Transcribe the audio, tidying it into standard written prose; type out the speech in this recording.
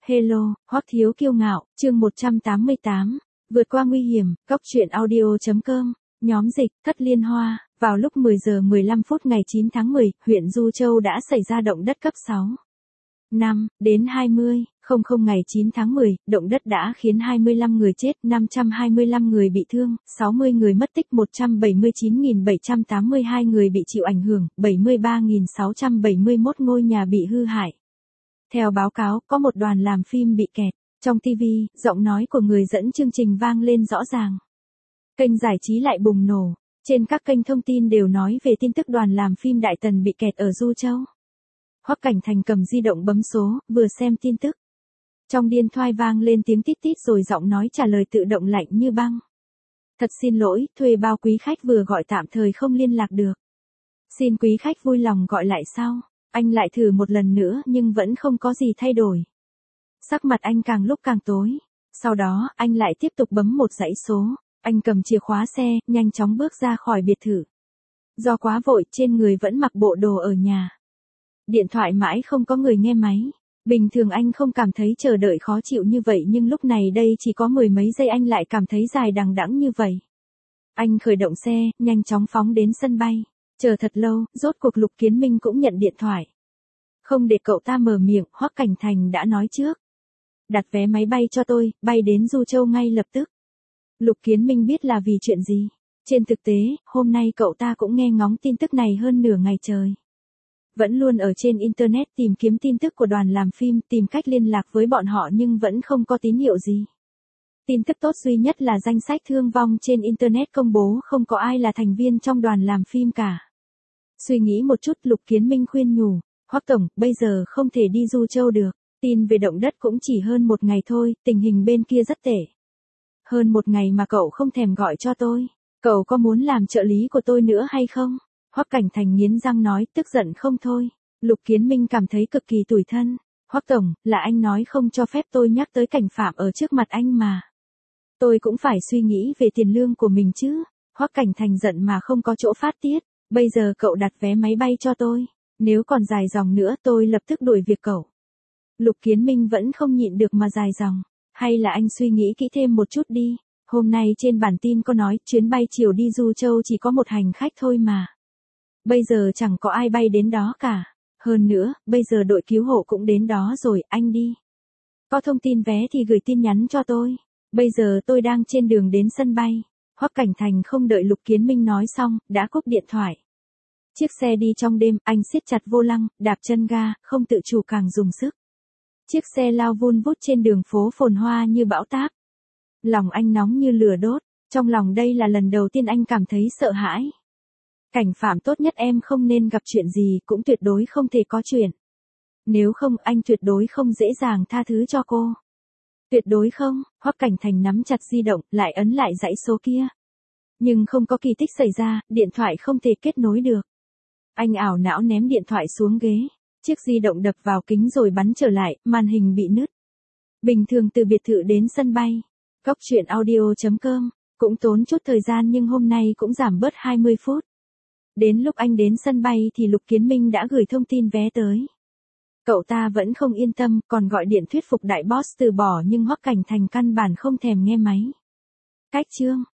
Hello, Hoắc Thiếu Kiêu Ngạo, chương 188, vượt qua nguy hiểm, góc truyện audio.com, nhóm dịch, Thất Liên Hoa, vào lúc 10 giờ 15 phút ngày 9 tháng 10, huyện Du Châu đã xảy ra động đất cấp 6. 5, đến 20, 00 ngày 9 tháng 10, động đất đã khiến 25 người chết, 525 người bị thương, 60 người mất tích, 179.782 người bị chịu ảnh hưởng, 73.671 ngôi nhà bị hư hại. Theo báo cáo, có một đoàn làm phim bị kẹt. Trong TV, giọng nói của người dẫn chương trình vang lên rõ ràng. Kênh giải trí lại bùng nổ. Trên các kênh thông tin đều nói về tin tức đoàn làm phim Đại Tần bị kẹt ở Du Châu. Hoắc Cảnh Thành cầm di động bấm số, vừa xem tin tức. Trong điện thoại vang lên tiếng tít tít rồi giọng nói trả lời tự động lạnh như băng. Thật xin lỗi, thuê bao quý khách vừa gọi tạm thời không liên lạc được. Xin quý khách vui lòng gọi lại sau. Anh lại thử một lần nữa nhưng vẫn không có gì thay đổi. Sắc mặt anh càng lúc càng tối. Sau đó, anh lại tiếp tục bấm một dãy số. Anh cầm chìa khóa xe, nhanh chóng bước ra khỏi biệt thự. Do quá vội, trên người vẫn mặc bộ đồ ở nhà. Điện thoại mãi không có người nghe máy. Bình thường anh không cảm thấy chờ đợi khó chịu như vậy nhưng lúc này đây chỉ có mười mấy giây anh lại cảm thấy dài đằng đẵng như vậy. Anh khởi động xe, nhanh chóng phóng đến sân bay. Chờ thật lâu, rốt cuộc Lục Kiến Minh cũng nhận điện thoại. Không để cậu ta mở miệng, Hoắc Cảnh Thành đã nói trước. Đặt vé máy bay cho tôi, bay đến Du Châu ngay lập tức. Lục Kiến Minh biết là vì chuyện gì. Trên thực tế, hôm nay cậu ta cũng nghe ngóng tin tức này hơn nửa ngày trời. Vẫn luôn ở trên Internet tìm kiếm tin tức của đoàn làm phim, tìm cách liên lạc với bọn họ nhưng vẫn không có tín hiệu gì. Tin tức tốt duy nhất là danh sách thương vong trên Internet công bố không có ai là thành viên trong đoàn làm phim cả. Suy nghĩ một chút Lục Kiến Minh khuyên nhủ, Hoắc Tổng, bây giờ không thể đi Du Châu được, tin về động đất cũng chỉ hơn một ngày thôi, tình hình bên kia rất tệ. Hơn một ngày mà cậu không thèm gọi cho tôi, cậu có muốn làm trợ lý của tôi nữa hay không? Hoắc Cảnh Thành nghiến răng nói, tức giận không thôi. Lục Kiến Minh cảm thấy cực kỳ tủi thân. Hoắc Tổng, là anh nói không cho phép tôi nhắc tới Cảnh Phạm ở trước mặt anh mà. Tôi cũng phải suy nghĩ về tiền lương của mình chứ. Hoắc Cảnh Thành giận mà không có chỗ phát tiết. Bây giờ cậu đặt vé máy bay cho tôi. Nếu còn dài dòng nữa tôi lập tức đuổi việc cậu. Lục Kiến Minh vẫn không nhịn được mà dài dòng. Hay là anh suy nghĩ kỹ thêm một chút đi. Hôm nay trên bản tin có nói chuyến bay chiều đi Du Châu chỉ có một hành khách thôi mà. Bây giờ chẳng có ai bay đến đó cả. Hơn nữa, bây giờ đội cứu hộ cũng đến đó rồi, anh đi. Có thông tin vé thì gửi tin nhắn cho tôi. Bây giờ tôi đang trên đường đến sân bay. Hoắc Cảnh Thành không đợi Lục Kiến Minh nói xong, đã cúp điện thoại. Chiếc xe đi trong đêm, anh siết chặt vô lăng, đạp chân ga, không tự chủ càng dùng sức. Chiếc xe lao vun vút trên đường phố phồn hoa như bão táp. Lòng anh nóng như lửa đốt, trong lòng đây là lần đầu tiên anh cảm thấy sợ hãi. Cảnh Phạm tốt nhất em không nên gặp chuyện gì, cũng tuyệt đối không thể có chuyện. Nếu không, anh tuyệt đối không dễ dàng tha thứ cho cô. Tuyệt đối không. Hoắc Cảnh Thành nắm chặt di động, lại ấn lại dãy số kia. Nhưng không có kỳ tích xảy ra, điện thoại không thể kết nối được. Anh ảo não ném điện thoại xuống ghế. Chiếc di động đập vào kính rồi bắn trở lại, màn hình bị nứt. Bình thường từ biệt thự đến sân bay, góc truyện audio.com, cũng tốn chút thời gian nhưng hôm nay cũng giảm bớt 20 phút. Đến lúc anh đến sân bay thì Lục Kiến Minh đã gửi thông tin vé tới. Cậu ta vẫn không yên tâm, còn gọi điện thuyết phục đại boss từ bỏ nhưng Hoắc Cảnh Thành căn bản không thèm nghe máy. Cách chương